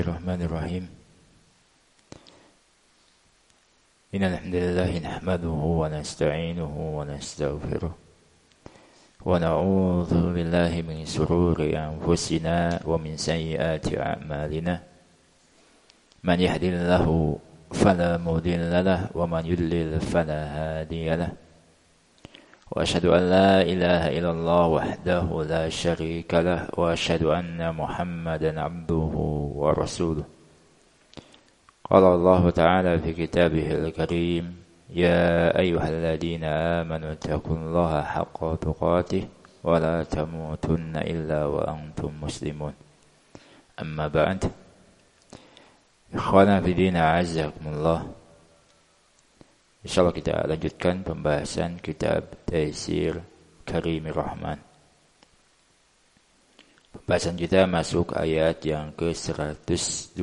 Bismillahirrahmanirrahim. Innal hamdalillah nahmaduhu wa nasta'inuhu wa nastaghfiruh wa na'udzu billahi min shururi anfusina wa min sayyiati a'malina. Man yahdihillahu fala mudilla lahu wa man yudlil fala hadiya lahu. Wa asyhadu an la ilaha illallah wahdahu la syarika lahu wa asyhadu anna Muhammadan abduhu wa rasuluh. Qala Allah Ta'ala fi kitabihil karim, ya ayyuhalladzina amanu taqullaha haqqa tuqatih wa la tamutunna illa wa antum muslimun. Amma ba'd. Ikhwana fi din, a'azzakumullah. Insyaallah kita lanjutkan pembahasan kitab Taisir Karimir Rahman. Pembahasan kita masuk ayat yang ke-123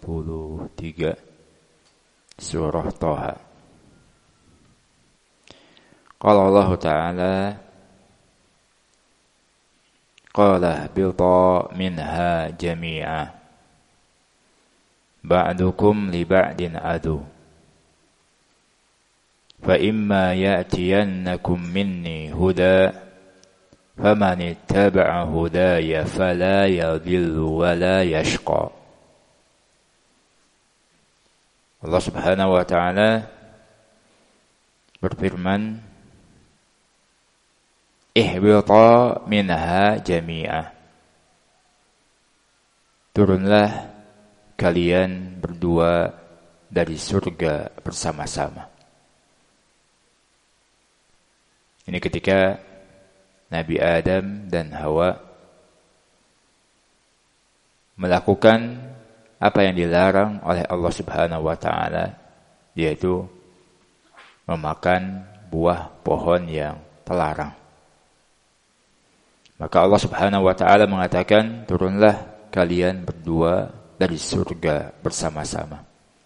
surah Thaha. Qala Allah Ta'ala, qala bilta minha jami'a ba'dukum li ba'din adu fa imma ya'tiyannakum minni huda faman ittaba'a hudaya fala yadhillu wa la yashqa. Allah Subhanahu wa ta'ala berfirman, ihbita minha jami'a, turunlah kalian berdua dari surga bersama-sama. Ini ketika Nabi Adam dan Hawa melakukan apa yang dilarang oleh Allah Subhanahu wa ta'ala, yaitu memakan buah pohon yang terlarang. Maka Allah Subhanahu wa ta'ala mengatakan, turunlah kalian berdua dari surga bersama-sama.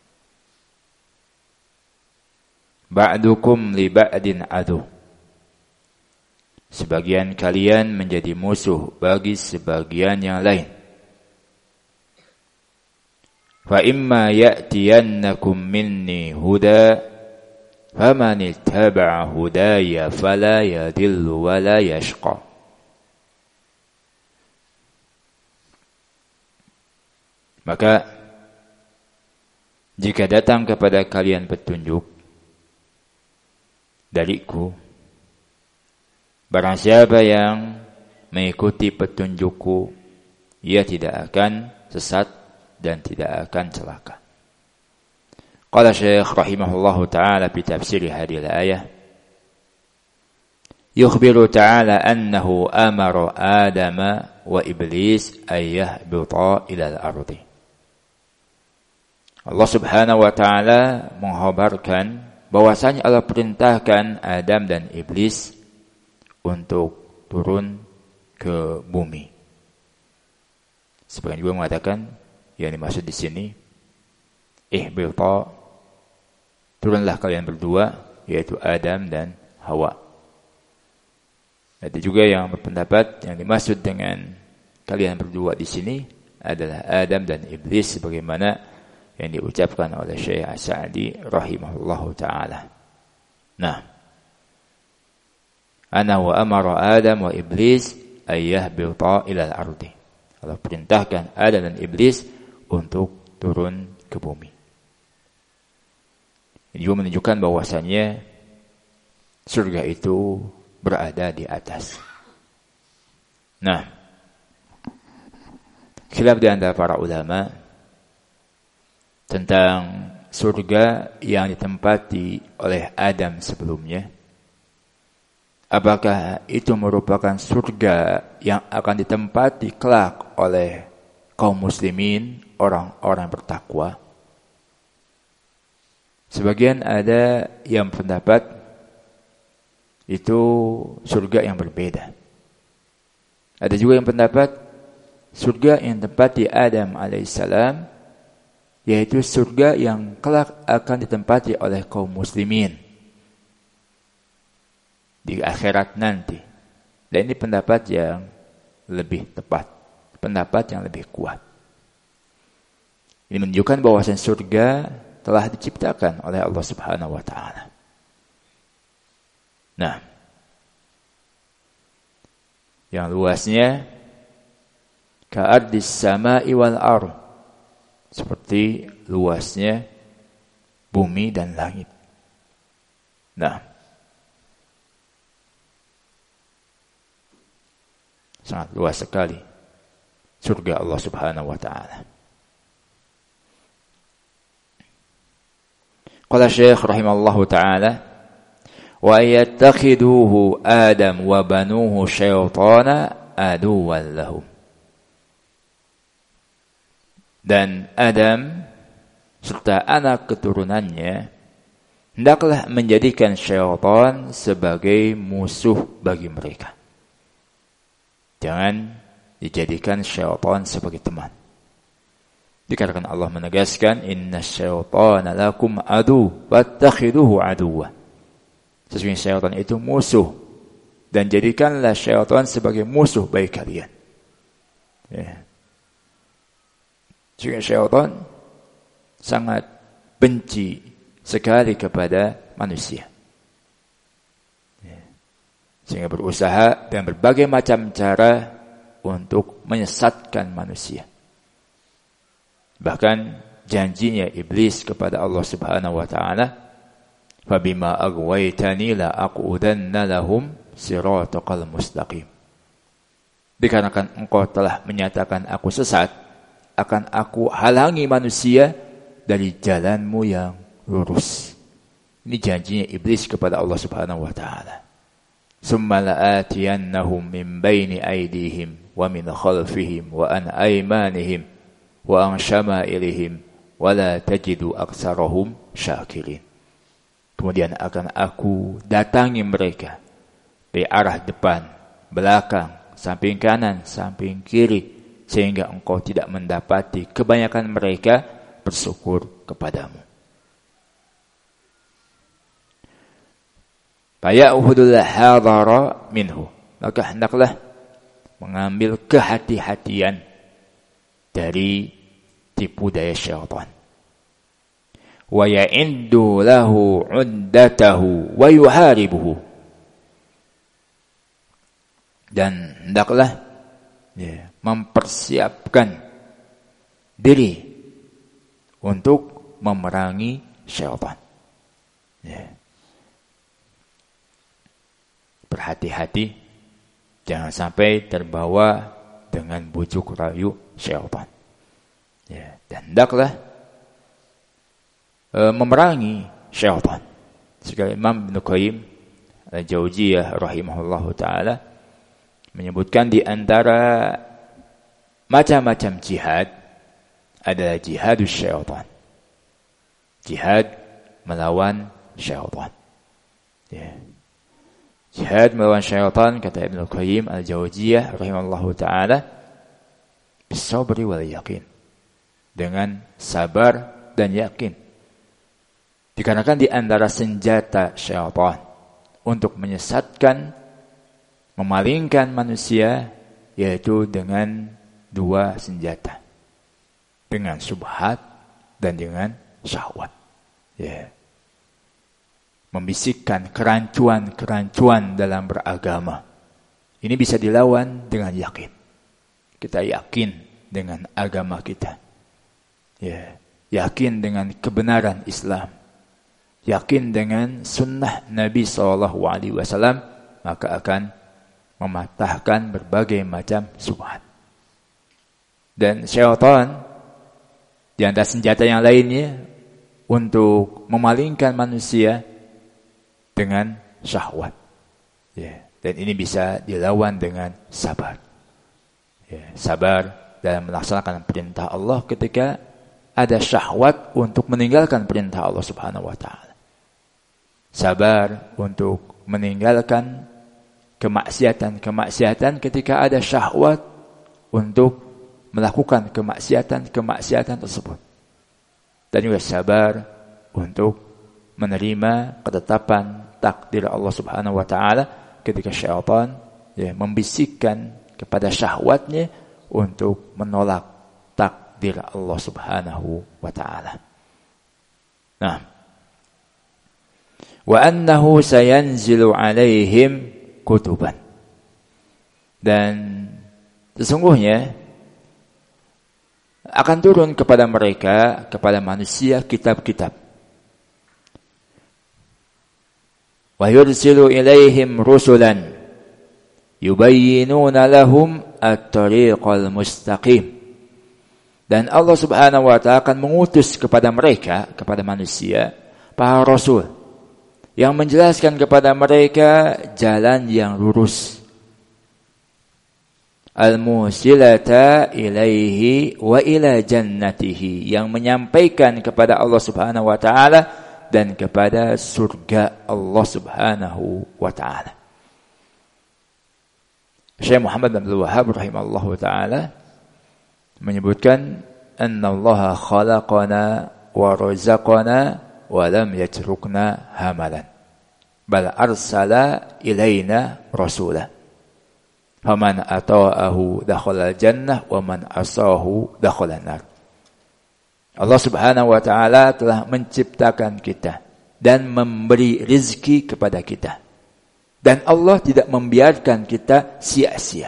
Ba'dukum li ba'din adu, sebagian kalian menjadi musuh bagi sebagian yang lain. Fa imma ya'tiyannakum minni huda faman ittaba'a hudaya fala yadhillu wa la yashqa. Maka jika datang kepada kalian petunjuk dariku, barang siapa yang mengikuti petunjukku, ia tidak akan sesat dan tidak akan celaka. Qala Syekh rahimahullahu ta'ala fi tafsir hadhihi al-ayah, yukhbiru ta'ala annahu amara Adama wa Iblis ay yahbita ila al-ardi. Allah Subhanahu wa ta'ala mengkhabarkan bahwasanya Allah perintahkan Adam dan Iblis untuk turun ke bumi. Sebagian juga mengatakan yang dimaksud di sini ihbita, turunlah kalian berdua, yaitu Adam dan Hawa. Ada juga yang berpendapat yang dimaksud dengan kalian berdua di sini adalah Adam dan Iblis, sebagaimana yang diucapkan oleh Syekh As-Sa'di rahimahullahu ta'ala. Nah, ana wa amara Adam wa Iblis ay yahbita ila al-ardi. Allah perintahkan Adam dan Iblis untuk turun ke bumi. Ini juga menunjukkan bahwasannya surga itu berada di atas. Nah, khilaf di antara para ulama tentang surga yang ditempati oleh Adam sebelumnya. Apakah itu merupakan surga yang akan ditempati kelak oleh kaum muslimin, orang-orang bertakwa? Sebagian ada yang pendapat itu surga yang berbeda. Ada juga yang pendapat surga yang ditempati Adam alaihissalam, yaitu surga yang kelak akan ditempati oleh kaum muslimin di akhirat nanti. Dan ini pendapat yang lebih tepat, pendapat yang lebih kuat. Ini menunjukkan bahwasanya surga telah diciptakan oleh Allah Subhanahu wa taala. Nah, yang luasnya ka'ardis sama'i wal ardh, seperti luasnya bumi dan langit. Nah, sangat luas sekali surga Allah Subhanahu wa taala. Qala Syekh rahimallahu taala, wa yattakhiduhu Adam wa banuhu syaitana aduwwan lahum. Dan Adam serta anak keturunannya hendaklah menjadikan syaitan sebagai musuh bagi mereka. Jangan dijadikan syaitan sebagai teman. Dikarenakan Allah menegaskan, inna syaitana lakum adu wattakhiduhu aduwwa. Sesungguhnya syaitan itu musuh, dan jadikanlah syaitan sebagai musuh bagi kalian. Ya. Sehingga syaitan sangat benci sekali kepada manusia. Sehingga berusaha dengan berbagai macam cara untuk menyesatkan manusia. Bahkan janjinya iblis kepada Allah Subhanahu wa taala, "Fabima aghwaytani la aqudanna lahum siratal mustaqim." Dikarenakan engkau telah menyatakan aku sesat, akan aku halangi manusia dari jalanmu yang lurus. Ini janjinya iblis kepada Allah Subhanahu wa taala. Summa la'atiyannahum min baini aydihim wa min khalfihim wa an aymanihim wa an syama'ilihim wa la tajidu aktsarahum syakirin. Kemudian akan aku datangi mereka dari arah depan, belakang, samping kanan, samping kiri, sehingga engkau tidak mendapati kebanyakan mereka bersyukur kepadamu. Faya'khudul hadara minhu, maka hendaklah mengambil kehati-hatian dari tipu daya syaitan. Wa ya'indu lahu 'uddatahu wa yuharibuhu, dan hendaklah mempersiapkan diri untuk memerangi syaitan. Berhati-hati, jangan sampai terbawa dengan bujuk rayu syaitan. Dan hendaklah memerangi syaitan. Sekali Imam Ibnu Qayyim Al-Jauziyah rahimahullahu taala menyebutkan di antara macam-macam jihad adalah jihadus syaitan. Jihad melawan syaitan. Jihad melawan syaitan, kata Ibnu Qayyim Al-Jauziyah rahimahullahu taala, bisabri wal yakin, dengan sabar dan yakin. Dikarenakan di antara senjata syaitan untuk menyesatkan, memalingkan manusia, yaitu dengan dua senjata, dengan syubhat dan dengan syahwat. Membisikkan kerancuan-kerancuan dalam beragama. Ini bisa dilawan dengan yakin. Kita yakin dengan agama kita. Yakin dengan kebenaran Islam. Yakin dengan sunnah Nabi SAW, maka akan mematahkan berbagai macam syubhat. Dan syaitan di antara senjata yang lainnya untuk memalingkan manusia dengan syahwat. Dan ini bisa dilawan dengan sabar. Sabar dalam melaksanakan perintah Allah ketika ada syahwat untuk meninggalkan perintah Allah Subhanahu wa taala. Sabar untuk meninggalkan kemaksiatan-kemaksiatan ketika ada syahwat untuk melakukan kemaksiatan-kemaksiatan tersebut. Dan juga sabar untuk menerima ketetapan takdir Allah Subhanahu wa taala ketika syaitan membisikkan kepada syahwatnya untuk menolak takdir takdir Allah Subhanahu wa taala. Nah, wa annahu sayanzilu alaihim kutuban. Dan sesungguhnya akan turun kepada mereka, kepada manusia, kitab-kitab. Wa yursilu ilaihim rusulan yubayyinuna lahum at-tariqal mustaqim. Dan Allah Subhanahu wa taala akan mengutus kepada mereka, kepada manusia, para rasul yang menjelaskan kepada mereka jalan yang lurus. Al-musilata ilaihi wa ila jannatihi, yang menyampaikan kepada Allah Subhanahu wa taala dan kepada surga Allah Subhanahu wa taala. Syekh Muhammad bin Abdul Wahhab rahimahullahu taala menyebutkan annallaha khalaqana wa razaqana wa lam yatrukna hamalan bal arsala ilaina rasula. Faman ata'ahu dakhala jannah wa man asahu dakhala nar. Allah Subhanahu wa taala telah menciptakan kita dan memberi rizki kepada kita. Dan Allah tidak membiarkan kita sia-sia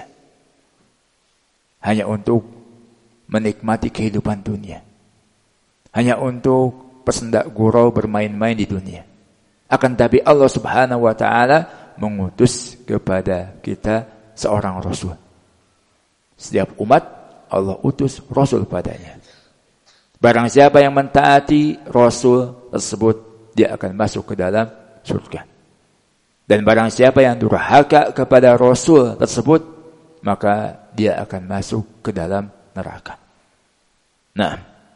hanya untuk menikmati kehidupan dunia, hanya untuk bersendak gurau bermain-main di dunia. Akan tapi Allah Subhanahu wa taala mengutus kepada kita seorang rasul. Setiap umat Allah utus rasul padanya. Barang siapa yang mentaati rasul tersebut, dia akan masuk ke dalam surga. Dan barang siapa yang durhaka kepada rasul tersebut, maka dia akan masuk ke dalam neraka. Nah,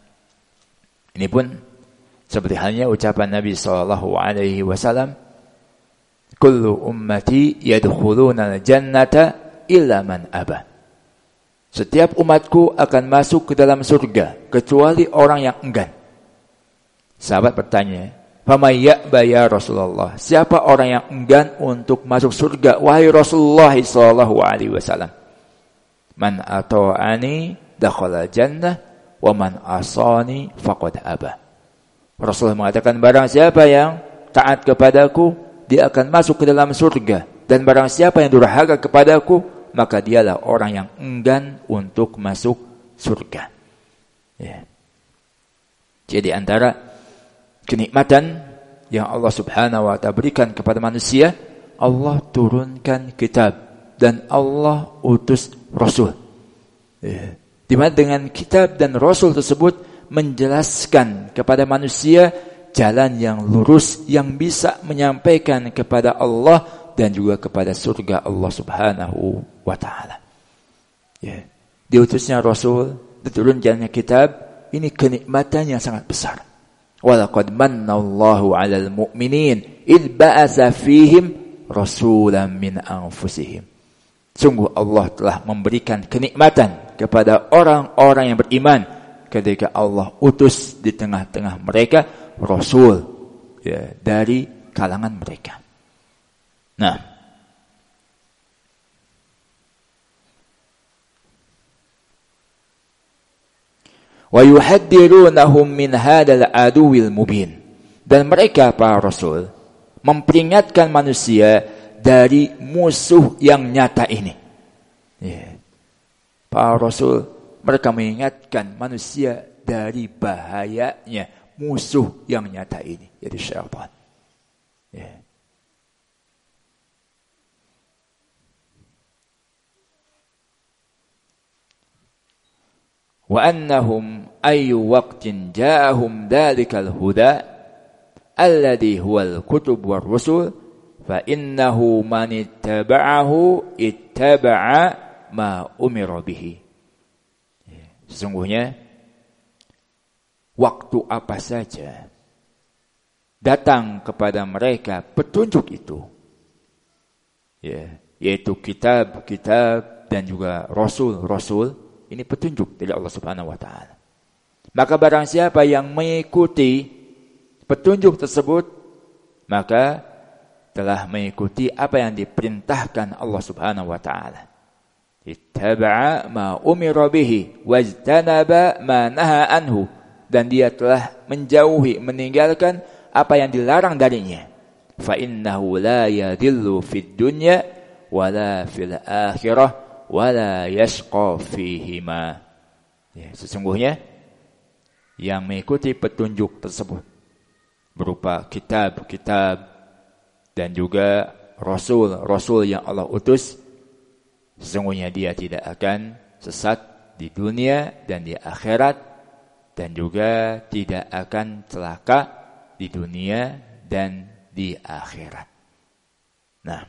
ini pun seperti halnya ucapan Nabi SAW, kullu ummati yadkhuluna al-jannata illa man aba. Setiap umatku akan masuk ke dalam surga kecuali orang yang enggan. Sahabat bertanya, "Faman ya'ba ya Rasulullah?" Siapa orang yang enggan untuk masuk surga wahai Rasulullah sallallahu alaihi wasallam? Man ata'ani dakhala jannah wa man asani faqad aba. Rasulullah mengatakan, barang siapa yang taat kepadaku, dia akan masuk ke dalam surga. Dan barang siapa yang durhaka kepadaku, maka dialah orang yang enggan untuk masuk surga. Ya. Jadi antara kenikmatan yang Allah Subhanahu wa ta'ala berikan kepada manusia, Allah turunkan kitab dan Allah utus rasul. Ya. Di mana dengan kitab dan rasul tersebut menjelaskan kepada manusia jalan yang lurus yang bisa menyampaikan kepada Allah dan juga kepada surga Allah Subhanahu wa taala. Ya. Diutusnya rasul, diturunkannya kitab, ini kenikmatan yang sangat besar. Walaqad mannallahu 'alal mu'minin id ba'atsa fihim rasulan min anfusihim. Sungguh Allah telah memberikan kenikmatan kepada orang-orang yang beriman ketika Allah utus di tengah-tengah mereka rasul, ya, dari kalangan mereka. Nah, wa yuhaddirunahum min hadzal aduwil mubin. Dan mereka para rasul memperingatkan manusia dari musuh yang nyata ini. Ya. Para rasul mereka mengingatkan manusia dari bahayanya musuh yang nyata ini, yaitu syaitan. Ya. Wa annahum ayyu waqtin ja'ahum dhalikal huda alladhi huwal kutub war rusul fa innahu man ittaba'ahu ittaba'a ma umira bihi. Sesungguhnya waktu apa saja datang kepada mereka petunjuk itu, ya, yaitu kitab-kitab dan juga rasul-rasul, ini petunjuk dari Allah Subhanahu wa taala. Maka barang siapa yang mengikuti petunjuk tersebut, maka telah mengikuti apa yang diperintahkan Allah Subhanahu wa taala, ittaba'a ma umira bihi wajtanaba ma naha anhu, dan dia telah menjauhi, meninggalkan apa yang dilarang darinya. Fa innahu la yadillu fid dunya wala fil akhirah wala yashqa fihima. Ya, sesungguhnya yang mengikuti petunjuk tersebut berupa kitab-kitab dan juga rasul-rasul yang Allah utus, sesungguhnya dia tidak akan sesat di dunia dan di akhirat, dan juga tidak akan celaka di dunia dan di akhirat. Nah,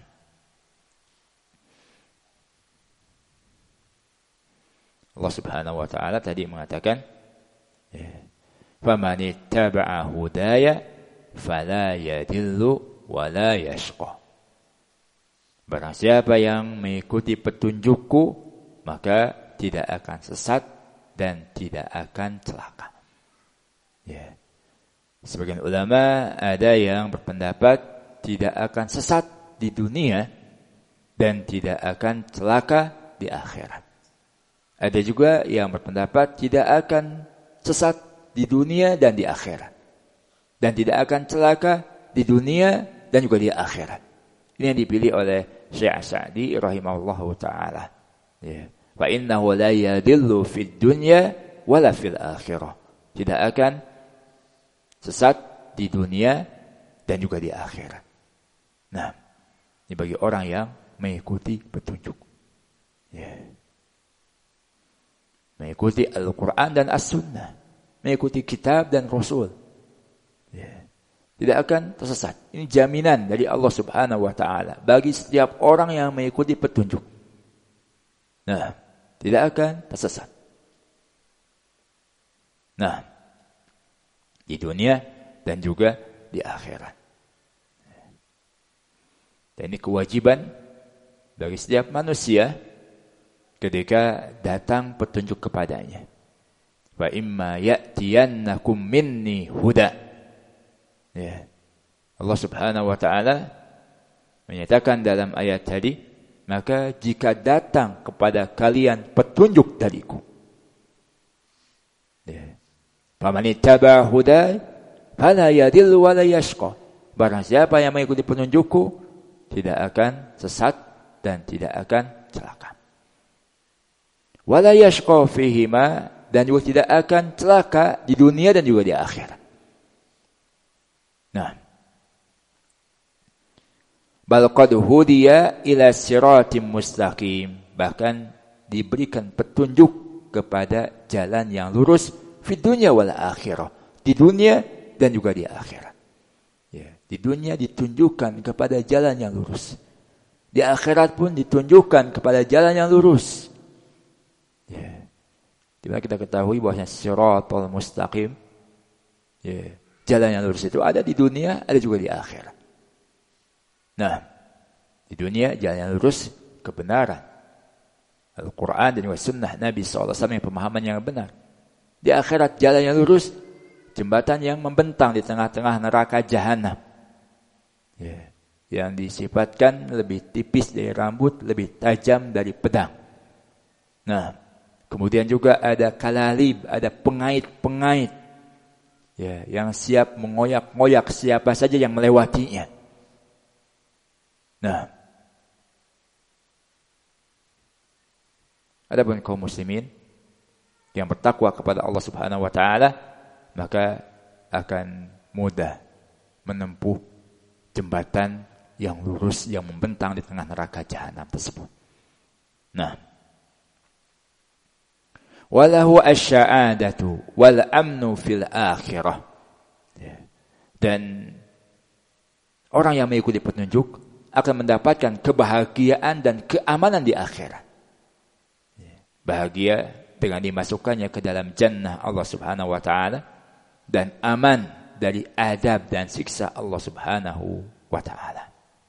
Allah Subhanahu wa taala tadi mengatakan, "Faman ittaba'a hudaya fala yadillu wa la yashqa." Barang siapa yang mengikuti petunjukku, maka tidak akan sesat dan tidak akan celaka. Ya. Sebagian ulama ada yang berpendapat tidak akan sesat di dunia dan tidak akan celaka di akhirat. Ada juga yang berpendapat tidak akan sesat di dunia dan di akhirat, dan tidak akan celaka di dunia dan juga di akhirat. Ini yang dipilih oleh Syekh Sa'di rahimahullahu ta'ala. Ya. Fa innahu la yadillu fid dunya wala fil akhirah. Tidak akan sesat di dunia dan juga di akhirat. Nah, ini bagi orang yang mengikuti petunjuk. Ya. Mengikuti Al-Quran dan As-Sunnah. Mengikuti kitab dan Rasul. Ya. Tidak akan tersesat. Ini jaminan dari Allah Subhanahu wa ta'ala bagi setiap orang yang mengikuti petunjuk. Nah, tidak akan tersesat. Nah, di dunia dan juga di akhirat. Dan ini kewajiban bagi setiap manusia ketika datang petunjuk kepadanya. Wa imma ya'tiyannakum minni huda. Ya. Allah Subhanahu wa ta'ala menyatakan dalam ayat tadi, maka jika datang kepada kalian petunjuk dariku, ya, faman ittaba hudaya fala yadillu wa la yashqa. Barang siapa yang mengikuti petunjukku tidak akan sesat dan tidak akan celaka. Wa la yashqa fihima, dan juga tidak akan celaka di dunia dan juga di akhirat. Nah, bal qad hudiya ila siratim mustaqim, bahkan diberikan petunjuk kepada jalan yang lurus fi dunya wal akhirah, di dunia dan juga di akhirat. Ya, di dunia ditunjukkan kepada jalan yang lurus, di akhirat pun ditunjukkan kepada jalan yang lurus. Ya, dimana kita ketahui bahwasanya siratal mustaqim, ya, jalan yang lurus itu ada di dunia, ada juga di akhirat. Nah, di dunia jalan yang lurus kebenaran, Al-Quran dan juga sunnah Nabi SAW yang pemahaman yang benar. Di akhirat jalan yang lurus, jembatan yang membentang di tengah-tengah neraka jahanam. Ya, yang disifatkan lebih tipis dari rambut, lebih tajam dari pedang. Nah, kemudian juga ada kalalib, ada pengait-pengait, ya, yang siap mengoyak-ngoyak siapa saja yang melewatinya. Nah, adapun kaum muslimin yang bertakwa kepada Allah Subhanahu wa ta'ala, maka akan mudah menempuh jembatan yang lurus yang membentang di tengah neraka jahanam tersebut. Nah, walahu asy'adatu wal amnu fil akhirah. Dan orang yang mengikuti petunjuk akan mendapatkan kebahagiaan dan keamanan di akhirat. Bahagia dengan dimasukkannya ke dalam jannah Allah Subhanahu wa ta'ala, dan aman dari adab dan siksa Allah Subhanahu wa ta'ala.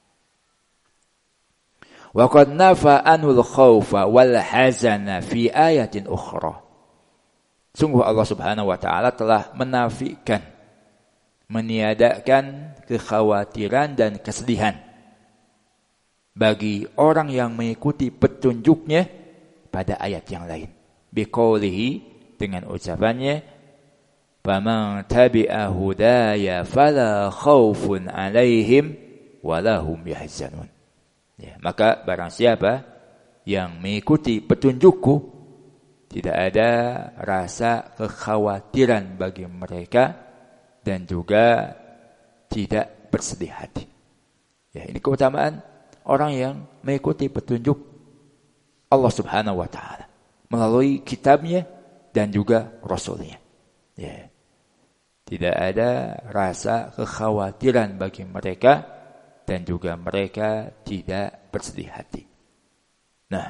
Wa qad nafa anul khaufa wal hazana fi ayatin ukhra. Sungguh Allah Subhanahu wa ta'ala telah menafikan, meniadakan kekhawatiran dan kesedihan bagi orang yang mengikuti petunjuknya pada ayat yang lain. Biqaulihi, dengan ucapannya, faman tabi'a hudaya fala khaufun 'alaihim wala hum yahzanun. Ya, maka barang siapa yang mengikuti petunjukku, tidak ada rasa kekhawatiran bagi mereka dan juga tidak bersedih hati. Ya, ini keutamaan orang yang mengikuti petunjuk Allah Subhanahu wa taala melalui kitabnya dan juga rasulnya. Ya. Tidak ada rasa kekhawatiran bagi mereka dan juga mereka tidak bersedih hati. Nah,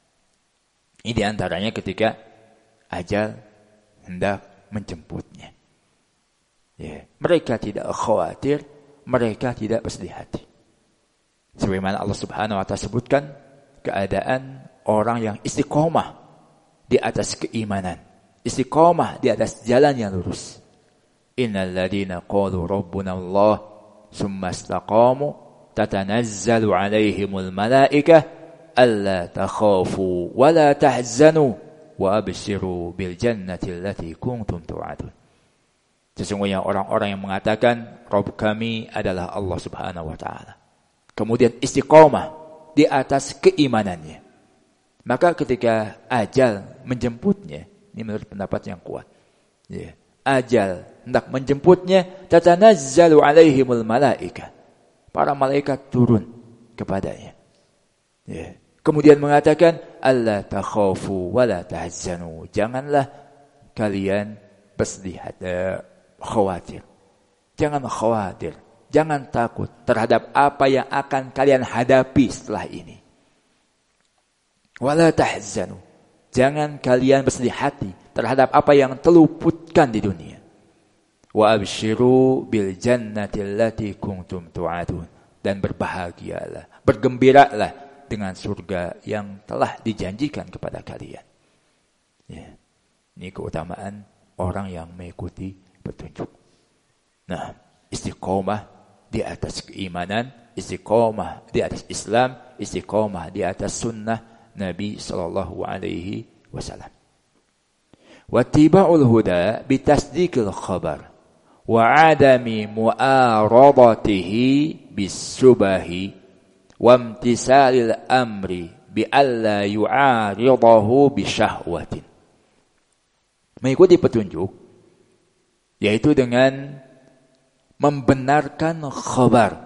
ini diantaranya ketika ajal hendak menjemputnya. Ya, mereka tidak khawatir, mereka tidak bersedih hati. Sebagaimana Allah Subhanahu wa taala sebutkan keadaan orang yang istiqomah di atas keimanan, istiqomah di atas jalan yang lurus. Innal ladzina qalu rabbuna Allah tsumma istaqamu tatanazzalu 'alaihimul malaikah alla takhafu wa la tahzanu wa abshiru bil jannati allati kuntum tu'adun. Sesungguhnya orang-orang yang mengatakan Rabb kami adalah Allah Subhanahu wa taala, kemudian istiqomah di atas keimanannya, maka ketika ajal menjemputnya, ini menurut pendapat yang kuat, ya, ajal hendak menjemputnya, tatanazzalu 'alaihimul malaikah, para malaikat turun kepadanya. Ya. Kemudian mengatakan, alla takhafu wa la tahzanu, janganlah kalian bersedih hati, khawatir. Jangan khawatir, jangan takut terhadap apa yang akan kalian hadapi setelah ini. Wa la tahzanu, jangan kalian bersedih hati terhadap apa yang terluputkan di dunia. Wa abshiru bil jannati allati kuntum tu'adun, dan berbahagialah, bergembiralah dengan surga yang telah dijanjikan kepada kalian. Ya. Ini keutamaan orang yang mengikuti petunjuk. Nah, istiqomah di atas keimanan, istiqomah di atas Islam, istiqomah di atas sunnah Nabi sallallahu alaihi wasallam. Wattiba'ul huda bitasdiqil khabar wa 'adami mu'aradatihi bis-subahi wa imtisalil amri bi alla yu'aridahu bi syahwatin. Mengikuti petunjuk yaitu dengan membenarkan khabar.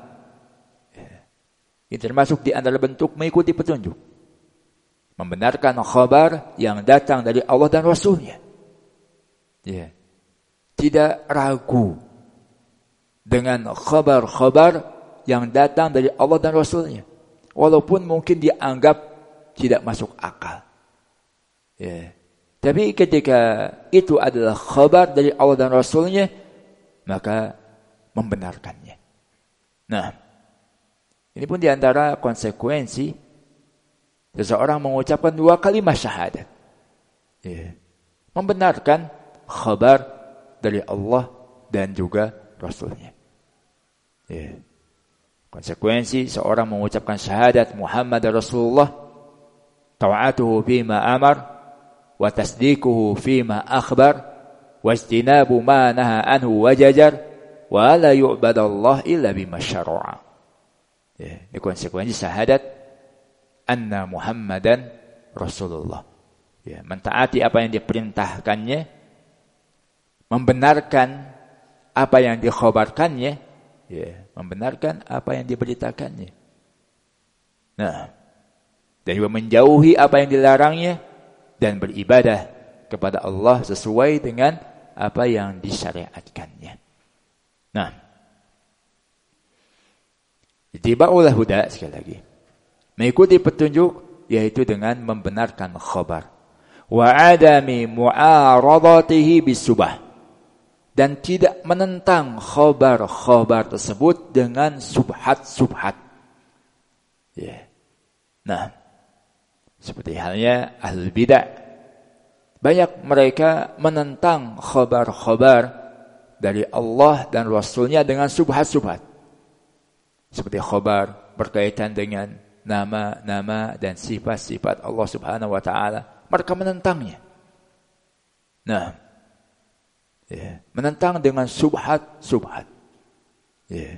Ini termasuk di antara bentuk mengikuti petunjuk. Membenarkan khabar yang datang dari Allah dan Rasulnya. Ya. Tidak ragu dengan khabar-khabar yang datang dari Allah dan Rasulnya, walaupun mungkin dianggap tidak masuk akal. Ya. Tapi ketika itu adalah khabar dari Allah dan Rasulnya, maka membenarkannya. Nah, ini pun diantara konsekuensi seseorang mengucapkan 2 kalimat syahadat. Ya. Membenarkan khabar dari Allah dan juga Rasulnya. Ya. Konsekuensi seorang mengucapkan syahadat Muhammad Rasulullah, ta'atuhu fima amar, wa tasdiquhu fima akhbar, wa istinabu ma naha anhu wa jajar, wa la yu'badallah illa bima syara'a. Ya. Ini konsekuensi syahadat anna Muhammadan Rasulullah. Ya. Mentaati apa yang diperintahkannya, membenarkan apa yang dikhabarkannya, ya, membenarkan apa yang diberitakannya. Nah, dan juga menjauhi apa yang dilarangnya dan beribadah kepada Allah sesuai dengan apa yang disyariatkannya. Nah, ittiba'ul huda, sekali lagi, mengikuti petunjuk yaitu dengan membenarkan khabar wa adami mu'aradatihi bisubah, dan tidak menentang khabar-khabar tersebut dengan subhat-subhat. Ya. Nah, seperti halnya ahlul bidah, banyak mereka menentang khabar-khabar dari Allah dan Rasulnya dengan subhat-subhat. Seperti khabar berkaitan dengan nama-nama dan sifat-sifat Allah Subhanahu wa taala, mereka menentangnya. Nah, ya, menentang dengan subhat. Ya.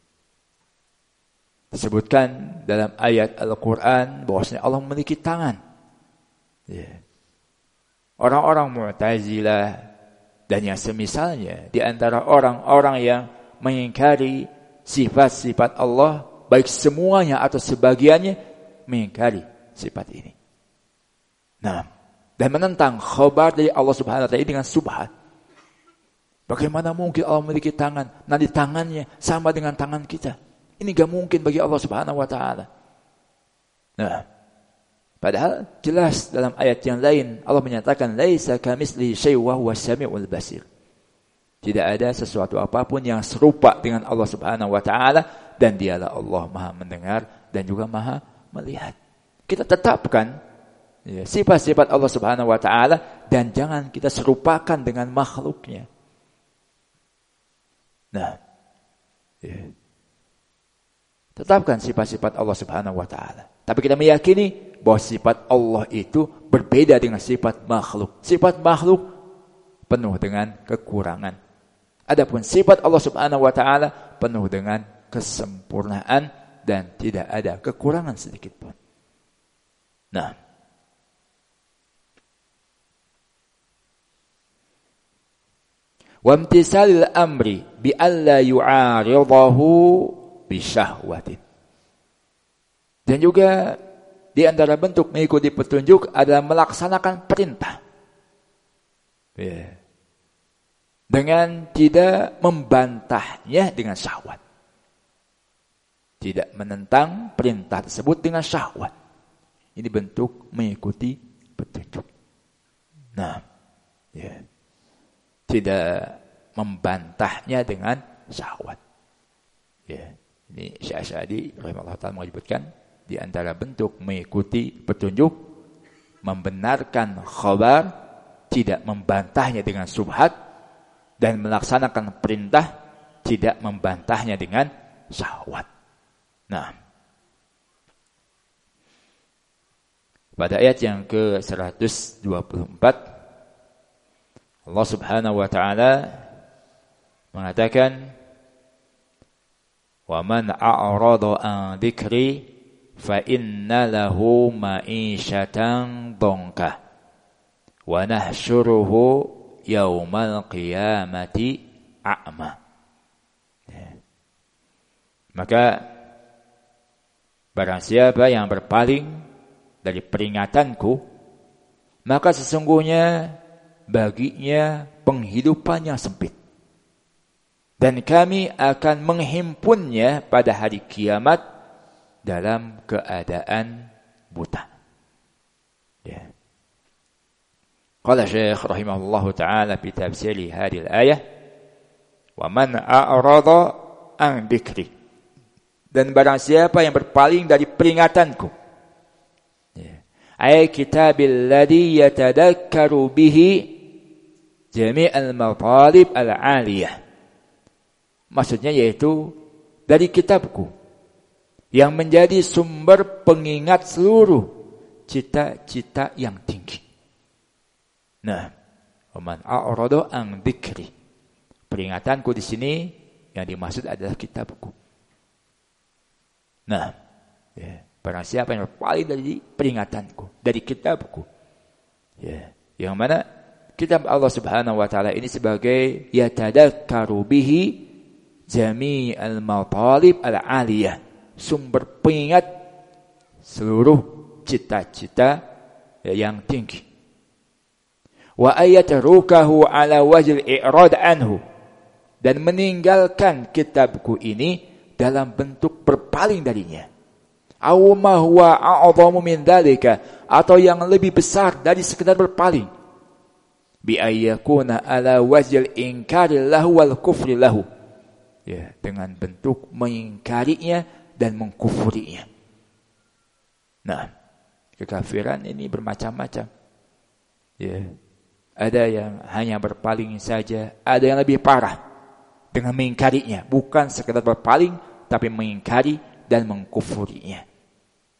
Disebutkan dalam ayat Al-Quran bahwasanya Allah memiliki tangan. Ya. Orang-orang Mu'tazilah dan yang semisalnya di antara orang-orang yang mengingkari sifat-sifat Allah, baik semuanya atau sebagiannya, mengingkari sifat ini. Nah, dan menentang khabar dari Allah Subhanahu wa taala dengan subhat. Bagaimana mungkin Allah memiliki tangan? Nanti tangannya sama dengan tangan kita. Ini gak mungkin bagi Allah Subhanahu wa taala. Nah, padahal jelas dalam ayat yang lain Allah menyatakan laisa kamitslihi syai'un wa huwas samiul basir. Tidak ada sesuatu apapun yang serupa dengan Allah Subhanahu wa taala, dan dialah Allah Maha mendengar dan juga Maha melihat. Kita tetapkan ya, sifat-sifat Allah Subhanahu wa taala dan jangan kita serupakan dengan makhluknya. Nah, ya. Tetapkan sifat-sifat Allah Subhanahu wa taala. Tapi kita meyakini bahwa sifat Allah itu berbeda dengan sifat makhluk. Sifat makhluk penuh dengan kekurangan. Adapun sifat Allah Subhanahu wa taala penuh dengan kesempurnaan dan tidak ada kekurangan sedikit pun. Nah, wamtisalil amri bi alla yu'aridahu bi syahwatin. Dan juga di antara bentuk mengikuti petunjuk adalah melaksanakan perintah. Ya. Dengan tidak membantahnya dengan syahwat. Tidak menentang perintah tersebut dengan syahwat. Ini bentuk mengikuti petunjuk. Nah, ya. Tidak membantahnya dengan syahwat. Ya, ini Syekh Asy'ari rahimahullah ta'ala menyebutkan di antara bentuk mengikuti petunjuk, membenarkan khabar, tidak membantahnya dengan subhat, dan melaksanakan perintah, tidak membantahnya dengan syahwat. Nah, pada ayat yang ke-124 Allah Subhanahu wa taala mengatakan, "Wa man a'rada an dzikri fa inna lahu ma'isyatan dhanka wa nahsyuruhu yaumal qiyamati a'ma." Maka barang siapa yang berpaling dari peringatanku, maka sesungguhnya baginya penghidupan yang sempit. Dan kami akan menghimpunnya pada hari kiamat dalam keadaan buta. Ya. Qala Syekh rahimahullahu ta'ala fi tafsiri hadhihi al-ayah, "Wa man a'rada an dzikri." Dan barang siapa yang berpaling dari peringatanku. Ya. Ay kitabil ladzi yatadakkaru bihi jami'al matalib al-'aliyah. Maksudnya yaitu dari kitabku yang menjadi sumber pengingat seluruh cita-cita yang tinggi. Nah, man a'rada an dzikri. Peringatanku di sini yang dimaksud adalah kitabku. Nah, ya, barang siapa yang berpaling dari peringatanku, dari kitabku. Ya, yang mana kitab Allah Subhanahu wa taala ini sebagai yatadakkaru bihi jami'al matalib al-'aliyah, sumber pengingat seluruh cita-cita yang tinggi. Wa ayatrukahu ala wajhil i'rad anhu, dan meninggalkan kitabku ini dalam bentuk berpaling darinya. Aw ma huwa a'dhamu min dzalika, atau yang lebih besar dari sekedar berpaling. Bi ayyakuna ala wajhil inkari lahu wal kufri lahu. Ya, dengan bentuk mengingkarinya dan mengkufurinya. Nah, kekafiran ini bermacam-macam. Ya, ada yang hanya berpaling saja, ada yang lebih parah dengan mengingkarinya, bukan sekedar berpaling tapi mengingkari dan mengkufurinya.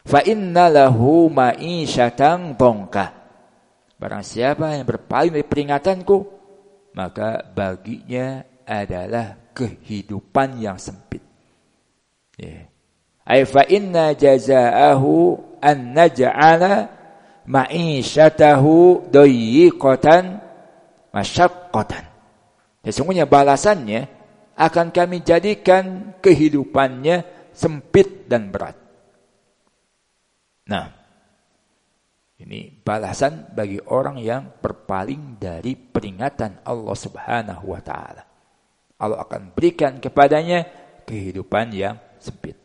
Fa inna lahu ma'isyatan dongka. Barang siapa yang berpaling dari peringatanku, maka baginya adalah kehidupan yang sempit. Ya. Ay fa inna jazaahu an naj'ala ma'isyatahu dayyiqatan masyaqqatan. Sesungguhnya balasannya akan kami jadikan kehidupannya sempit dan berat. Nah, ini balasan bagi orang yang berpaling dari peringatan Allah Subhanahu wa taala. Allah akan berikan kepadanya kehidupan yang sempit.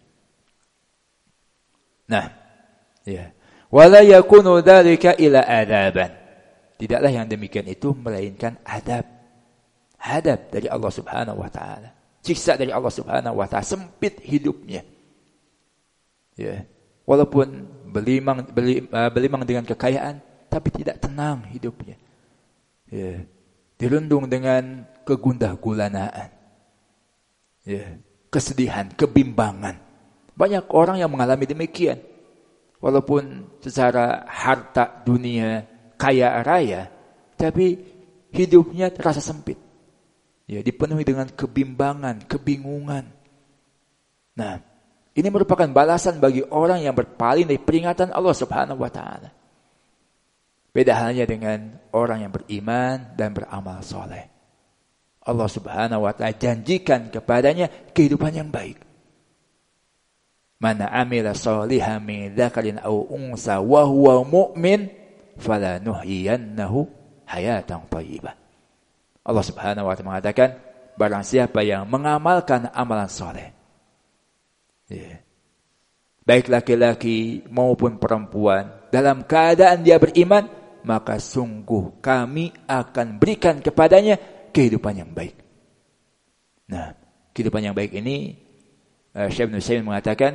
Nah, ya. Wala yakunu dzalika ila adaban. Tidaklah yang demikian itu melainkan adab. Adab dari Allah Subhanahu wa taala. Siksa dari Allah Subhanahu wa taala, sempit hidupnya. Ya. Walaupun belimang dengan kekayaan, tapi tidak tenang hidupnya. Ya. Dirundung dengan kegundah-gulanaan. Ya. Kesedihan, kebimbangan. Banyak orang yang mengalami demikian. Walaupun secara harta dunia kaya raya, tapi hidupnya terasa sempit. Ya, dipenuhi dengan kebimbangan, kebingungan. Nah, ini merupakan balasan bagi orang yang berpaling dari peringatan Allah Subhanahu wa taala. Beda halnya dengan orang yang beriman dan beramal soleh. Allah Subhanahu wa taala janjikan kepadanya kehidupan yang baik. Man amila shalihan min dzakarin aw unsa wa huwa mu'min falanuhyiyannahu hayatan thayyibah. Allah Subhanahu wa taala mengatakan, barang siapa yang mengamalkan amalan soleh, ya, baik laki-laki maupun perempuan, dalam keadaan dia beriman, maka sungguh kami akan berikan kepadanya kehidupan yang baik. Nah, kehidupan yang baik ini Syekh Ibnu Utsaimin mengatakan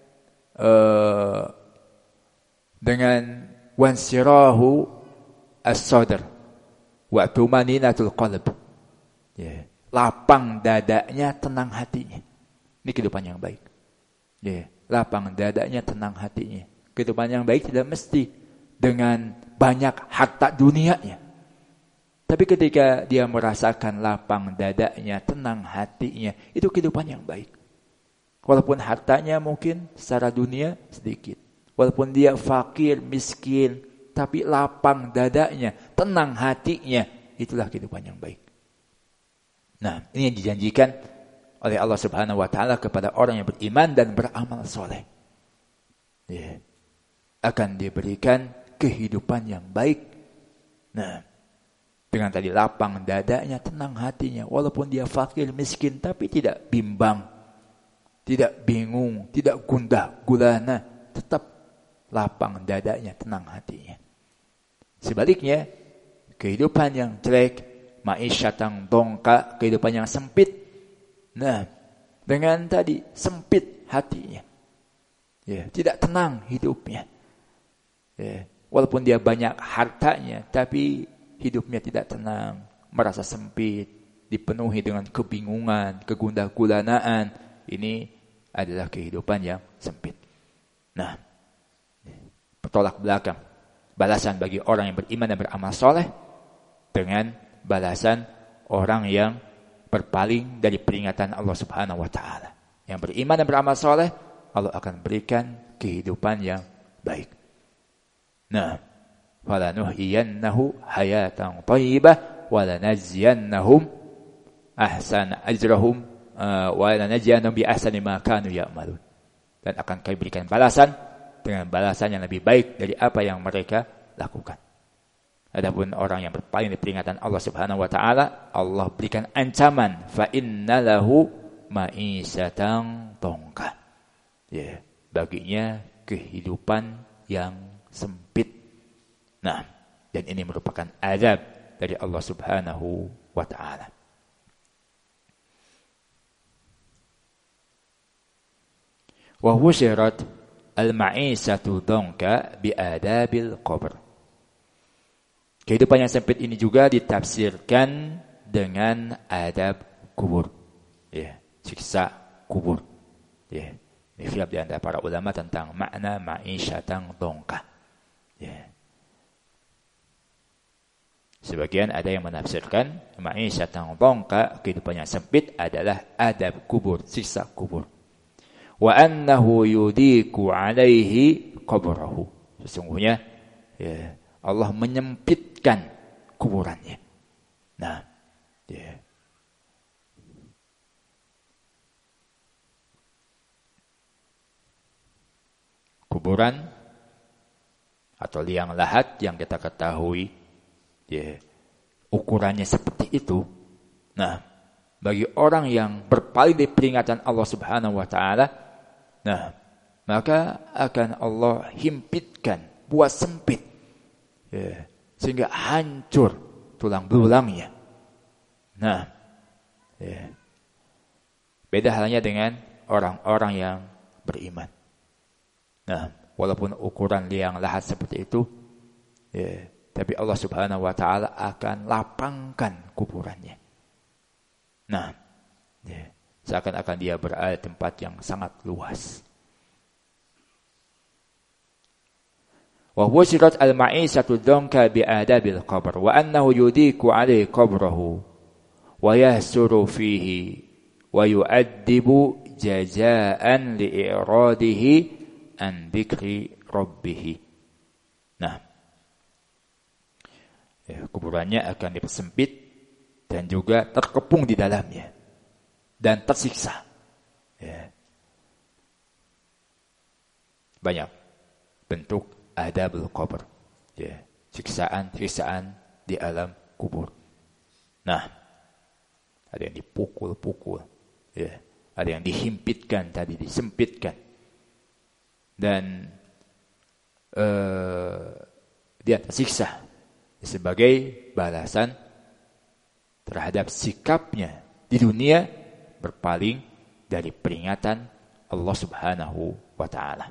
dengan wansirahu as-sadr wa tumaninatul qalb. Ya, lapang dadanya, tenang hatinya. Ini kehidupan yang baik. Ya, lapang dadanya, tenang hatinya. Kehidupan yang baik tidak mesti dengan banyak harta dunianya. Tapi ketika dia merasakan lapang dadanya, tenang hatinya, itu kehidupan yang baik. Walaupun hartanya mungkin secara dunia sedikit. Walaupun dia fakir, miskin, tapi lapang dadanya, tenang hatinya, itulah kehidupan yang baik. Nah, ini yang dijanjikan oleh Allah Subhanahu wa taala kepada orang yang beriman dan beramal soleh. Ya. Akan diberikan kehidupan yang baik. Nah, dengan tadi lapang dadanya, tenang hatinya, walaupun dia fakir, miskin, tapi tidak bimbang, tidak bingung, tidak gundah gulana, tetap lapang dadanya, tenang hatinya. Sebaliknya, kehidupan yang jelek, ma'isyatan dongka, kehidupan yang sempit. Nah, dengan tadi sempit hatinya, ya, tidak tenang hidupnya. Ya, walaupun dia banyak hartanya, tapi hidupnya tidak tenang, merasa sempit, dipenuhi dengan kebingungan, kegundah-gulanaan. Ini adalah kehidupan yang sempit. Nah, bertolak belakang balasan bagi orang yang beriman dan beramal soleh dengan balasan orang yang berpaling dari peringatan Allah Subhanahu wa taala. Yang beriman dan beramal soleh, Allah akan berikan kehidupan yang baik. Nah, falanuhyiyannahu hayatan thayyibah wa lanajziyannahum ahsana ajrahum wa lanajziyannahum bi ahsani ma kanu ya'malun. Dan akan kami berikan balasan dengan balasan yang lebih baik dari apa yang mereka lakukan. Adapun orang yang berpaling dari peringatan Allah Subhanahu wa taala, Allah berikan ancaman, fa innalahu ma'isyatan dongka. Ya, baginya kehidupan yang sempit. Nah, dan ini merupakan azab dari Allah Subhanahu wa taala. Wa husyirat al-ma'isatu dongka bi adabil qabr. Kehidupan yang sempit ini juga ditafsirkan dengan adab kubur. Ya, siksa kubur. Ya. Ini khilaf di antara para ulama tentang makna ma'isyatan dongka. Ya. Sebagian ada yang menafsirkan ma'isyatan dongka, kehidupan yang sempit adalah adab kubur, siksa kubur. Wa annahu yudiku alaihi qabrahu. Sesungguhnya ya, Allah menyempitkan kuburannya. Nah, ya. Kuburan atau liang lahat yang kita ketahui ya, ukurannya seperti itu. Nah, bagi orang yang berpaling dari peringatan Allah Subhanahu wa taala, nah, maka akan Allah himpitkan, buat sempit ya, sehingga hancur tulang belulangnya. Nah, ya. Beda halnya dengan orang-orang yang beriman. Nah, walaupun ukuran liang lahat seperti itu, ya, tapi Allah Subhanahu wa taala akan lapangkan kuburannya. Nah, ya, seakan-akan dia berada di tempat yang sangat luas. Wa husirat al-ma'isatu dhanka bi adabil qabr wa annahu yudiku 'alaihi qabrahu wa yahsuru fihi wa yu'addibu jazaan li'iradihi an dzikri rabbih. Nah, ya, kuburannya akan dipersempit dan juga terkepung di dalamnya dan tersiksa. Ya. Banyak bentuk adabul qabr. Ya, siksaan di alam kubur. Nah, ada yang dipukul-pukul, ya, ada yang dihimpitkan tadi, disempitkan. Dan dia tersiksa sebagai balasan terhadap sikapnya di dunia berpaling dari peringatan Allah Subhanahu wa taala.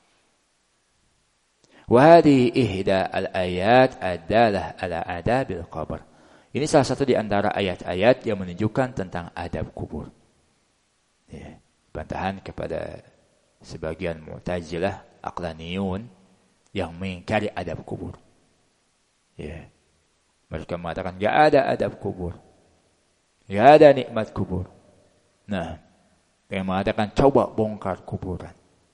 Wa hadhihi ihda al-ayat adalah ala adabil qabr. Ini salah satu di antara ayat-ayat yang menunjukkan tentang adab kubur. Ya, bantahan kepada sebagian Mu'tazilah, aqlaniyun yang mengingkari adab kubur. Ya. Mereka mengatakan enggak ada adab kubur. Enggak ada nikmat kubur. Nah, yang mengatakan coba bongkar kuburan.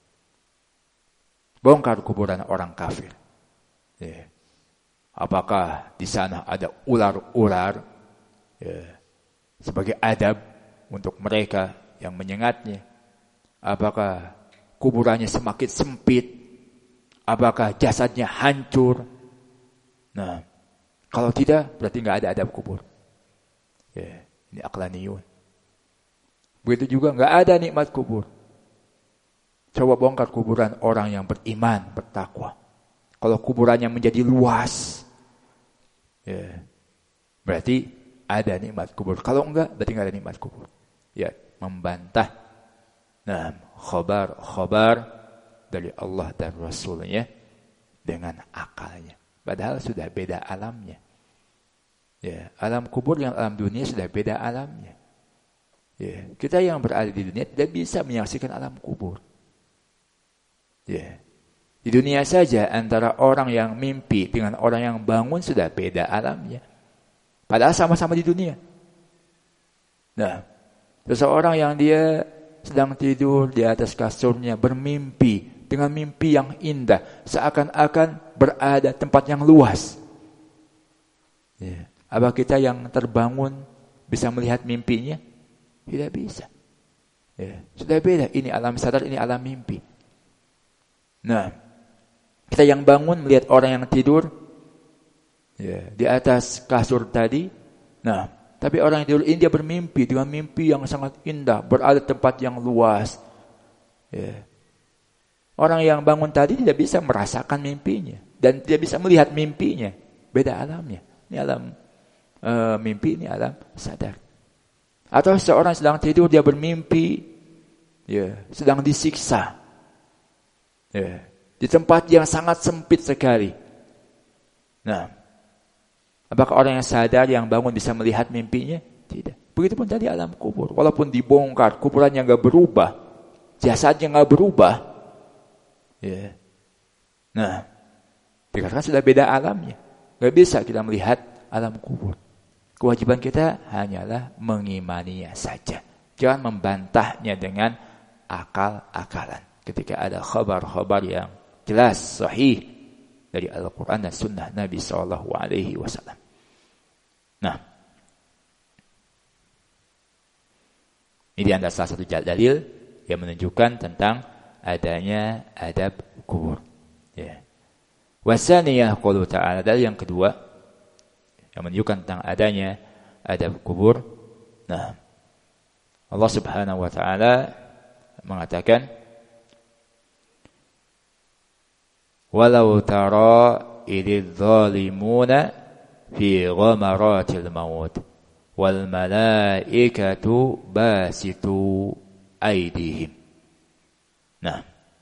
Bongkar kuburan orang kafir. Ya. Apakah di sana ada ular-ular ya, sebagai adab untuk mereka yang menyengatnya? Apakah kuburannya semakin sempit? Apakah jasadnya hancur? Nah, kalau tidak berarti enggak ada adab kubur. Ya, ini aqlaniyun. Begitu juga enggak ada nikmat kubur. Coba bongkar kuburan orang yang beriman, bertakwa. Kalau kuburannya menjadi luas, ya, berarti ada nikmat kubur. Kalau enggak, berarti enggak ada nikmat kubur. Ya, membantah khabar dari Allah dan Rasulnya dengan akalnya. Padahal sudah beda alamnya. Ya, alam kubur yang alam dunia sudah beda alamnya. Ya, kita yang berada di dunia tidak bisa menyaksikan alam kubur. Ya, di dunia saja antara orang yang mimpi dengan orang yang bangun sudah beda alamnya. Padahal sama-sama di dunia. Nah, seseorang yang dia sedang tidur di atas kasurnya bermimpi dengan mimpi yang indah, seakan-akan berada tempat yang luas. Ya. Apa kita yang terbangun bisa melihat mimpinya? Tidak bisa. Ya. Sudah beda, ini alam sadar, ini alam mimpi. Nah, kita yang bangun melihat orang yang tidur ya, di atas kasur tadi. Nah, tapi orang yang tidur ini dia bermimpi dengan mimpi yang sangat indah, berada di tempat yang luas. Ya. Orang yang bangun tadi tidak bisa merasakan mimpinya dan tidak bisa melihat mimpinya. Beda alamnya. Ini alam mimpi, ini alam sadar. Atau seorang sedang tidur dia bermimpi, ya, sedang disiksa. Ya, di tempat yang sangat sempit sekali. Nah, apakah orang yang sadar yang bangun bisa melihat mimpinya? Tidak. Begitupun tadi alam kubur. Walaupun dibongkar, kuburannya enggak berubah. jasadnya nggak berubah. Ya. Nah, dikatakan sudah beda alamnya. Nggak bisa kita melihat alam kubur. Kewajiban kita hanyalah mengimaninya saja. Jangan membantahnya dengan akal-akalan. Ketika ada khabar-khabar yang jelas, sahih dari Al-Quran dan Sunnah Nabi SAW. Nah, ini adalah salah satu dalil yang menunjukkan tentang adanya adab kubur. Ya. Wasaniyah qaulu ta'ala, dalil yang kedua yang menunjukkan tentang adanya adab kubur. Nah, Allah Subhanahu wa taala mengatakan, walau tara idz zalimuna fi ghamaratil maut wal malaikatu basitu aydihim. Nah,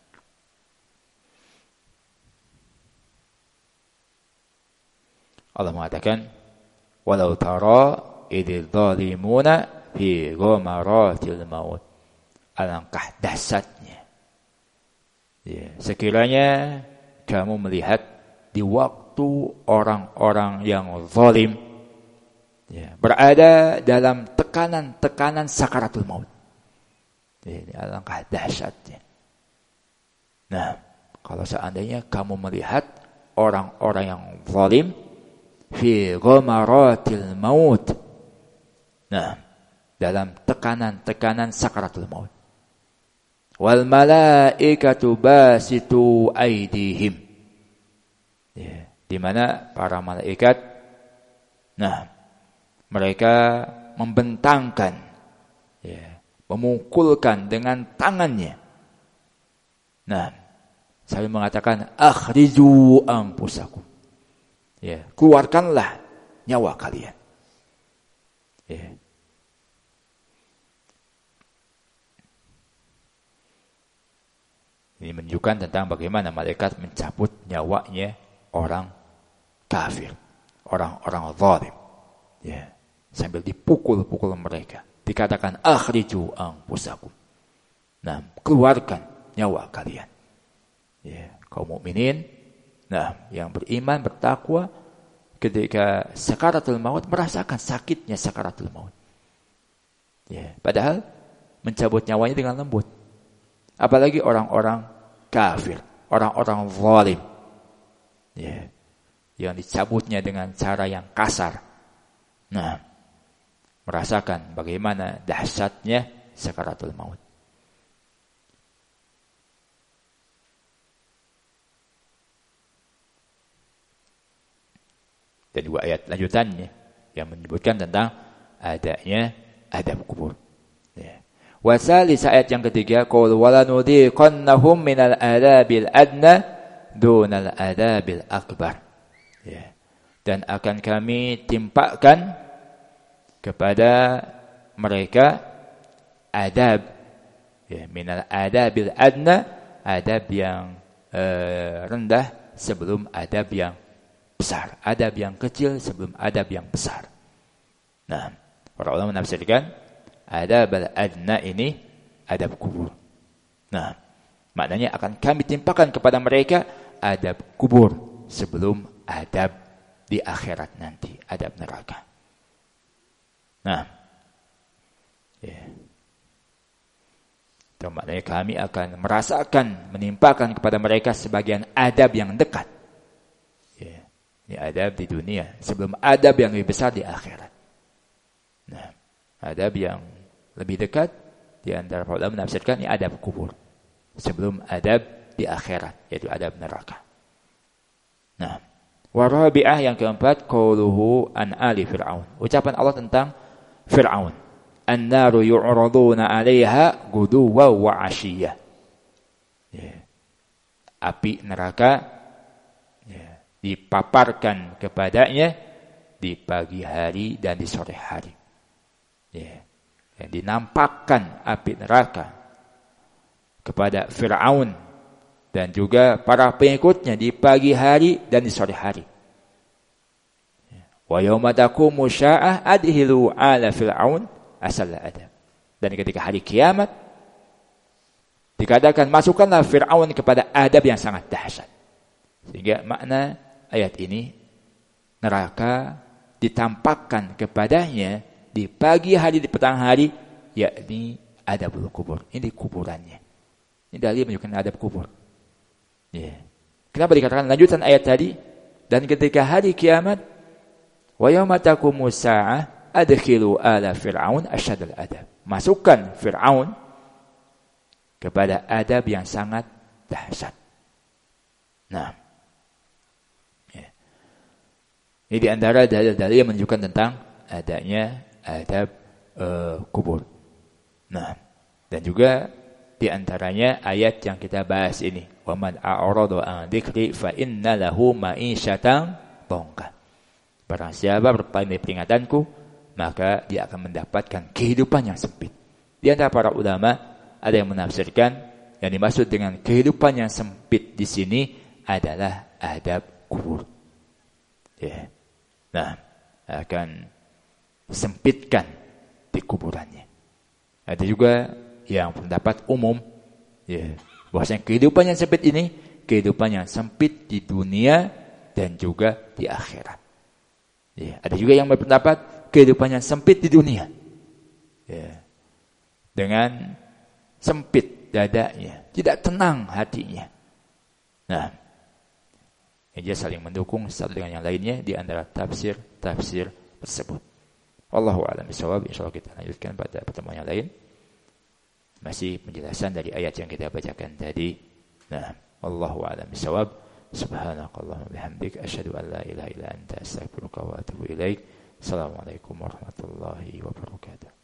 Allah mengatakan, walau tara idz zalimuna fi ghamaratil maut. Alangkah dahsyatnya. Ya, sekiranya kamu melihat di waktu orang-orang yang zalim ya, berada dalam tekanan-tekanan sakaratul maut. Ya, ini alangkah dahsyatnya. Nah, kalau seandainya kamu melihat orang-orang yang zalim fi ghamaratil maut. Nah, dalam tekanan-tekanan sakaratul maut. Wal malaikatu basitu aydihim. Ya, di mana para malaikat mereka membentangkan ya, memukulkan dengan tangannya. Nah, saya mengatakan akhriju anfusakum. Ya, keluarkanlah nyawa kalian. Ya. Ini menunjukkan tentang bagaimana malaikat mencabut nyawanya orang kafir, orang-orang zalim. Ya, sambil dipukul-pukul mereka. Dikatakan akhriju anfusakum. Nah, keluarkan nyawa kalian. Ya, kaum mukminin, yang beriman, bertakwa, ketika sakaratul maut merasakan sakitnya sakaratul maut. Ya, padahal mencabut nyawanya dengan lembut. Apalagi orang-orang kafir, orang-orang zalim. Ya, yang dicabutnya dengan cara yang kasar. Nah, merasakan bagaimana dahsyatnya sakaratul maut. Dan dua ayat lanjutannya yang menyebutkan tentang adanya adab kubur. Ya. Wasalis ayat yang ketiga, qul walanudhiqannahum minal adabil adna dunal adabil akbar. Ya. Dan akan kami timpakan kepada mereka adab, ya, minal adabil adna, adab yang rendah sebelum adab yang besar, adab yang kecil sebelum adab yang besar. Nah, para ulama menafsirkan adab al-adna ini adab kubur. Nah, maknanya akan kami timpakan kepada mereka adab kubur sebelum adab di akhirat nanti, adab neraka. Nah, ya. Itu maknanya kami akan merasakan, menimpakan kepada mereka sebagian adab yang dekat. Ya. Ini adab di dunia sebelum adab yang lebih besar di akhirat. Nah, adab yang lebih dekat di antara para ulama menafsirkan ini adab kubur sebelum adab di akhirat, yaitu adab neraka. Nah, warabi'ah yang keempat, qauluhu an ali fir'aun. Ucapan Allah tentang Fir'aun. An-naru yu'raduna 'alaiha guduwan wa 'ashiyah. Ya. Api neraka ya, dipaparkan kepadanya di pagi hari dan di sore hari. Ya. Yang dinampakkan api neraka kepada Fir'aun dan juga para pengikutnya di pagi hari dan di sore hari. Wa yauma taqumu sya'ah adhilu 'ala Fir'aun asal adab. Dan ketika hari kiamat Dikatakan masukkanlah Fir'aun kepada adab yang sangat dahsyat. Sehingga makna ayat ini, neraka ditampakkan kepadanya di pagi hari, di petang hari, yakni adabul kubur. Ini kuburannya. Ini dalil menunjukkan adab kubur. Ya. Kenapa dikatakan lanjutan ayat tadi? Dan ketika hari kiamat, wa yauma taqumus saa'ah adkhilu ala fir'aun asyadal adab. Masukkan Fir'aun kepada adab yang sangat dahsyat. Nah, ya. Ini di antara dalil-dalil yang menunjukkan tentang adanya adab kubur. Nah, dan juga di antaranya ayat yang kita bahas ini, wa man a'rada an dzikri fa inna lahu ma'isyatan dhanka. Barang siapa berpaling dari peringatanku, maka dia akan mendapatkan kehidupan yang sempit. Di antara para ulama ada yang menafsirkan yang dimaksud dengan kehidupan yang sempit di sini adalah adab kubur. Ya. Nah, akan sempitkan di kuburannya. Ada juga yang pendapat umum, ya, bahwasanya kehidupan yang sempit ini kehidupan yang sempit di dunia dan juga di akhirat. Ya, ada juga yang berpendapat kehidupan yang sempit di dunia, ya, dengan sempit dadanya, tidak tenang hatinya. Nah, ini saling mendukung satu dengan yang lainnya di antara tafsir tersebut. Wallahu a'lam bishawab. Insyaallah kita lanjutkan pada pertemuan yang lain. Masih penjelasan dari ayat yang kita bacakan tadi. Nah, wallahu a'lam bishawab. Subhanakallahumma bihamdik asyhadu an la ilaha illa anta astaghfiruka wa atubu ilaik. Assalamualaikum warahmatullahi wabarakatuh.